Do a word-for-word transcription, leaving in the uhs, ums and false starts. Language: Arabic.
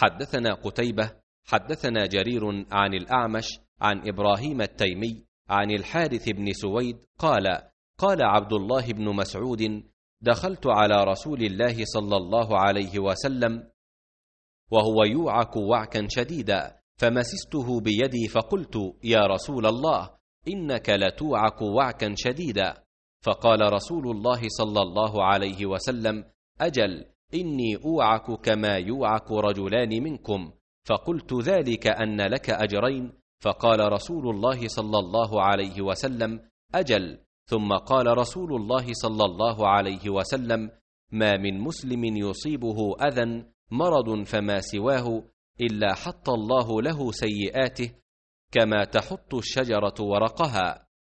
حدثنا قتيبة حدثنا جرير عن الأعمش عن إبراهيم التيمي عن الحارث بن سويد قال قال عبد الله بن مسعود دخلت على رسول الله صلى الله عليه وسلم وهو يوعك وعكا شديدا، فمسسته بيدي فقلت يا رسول الله إنك لتوعك وعكا شديدا، فقال رسول الله صلى الله عليه وسلم أجل إني أوعك كما يوعك رجلان منكم، فقلت ذلك أن لك أجرين، فقال رسول الله صلى الله عليه وسلم أجل، ثم قال رسول الله صلى الله عليه وسلم ما من مسلم يصيبه أذى مرض فما سواه إلا حط الله له سيئاته كما تحط الشجرة ورقها،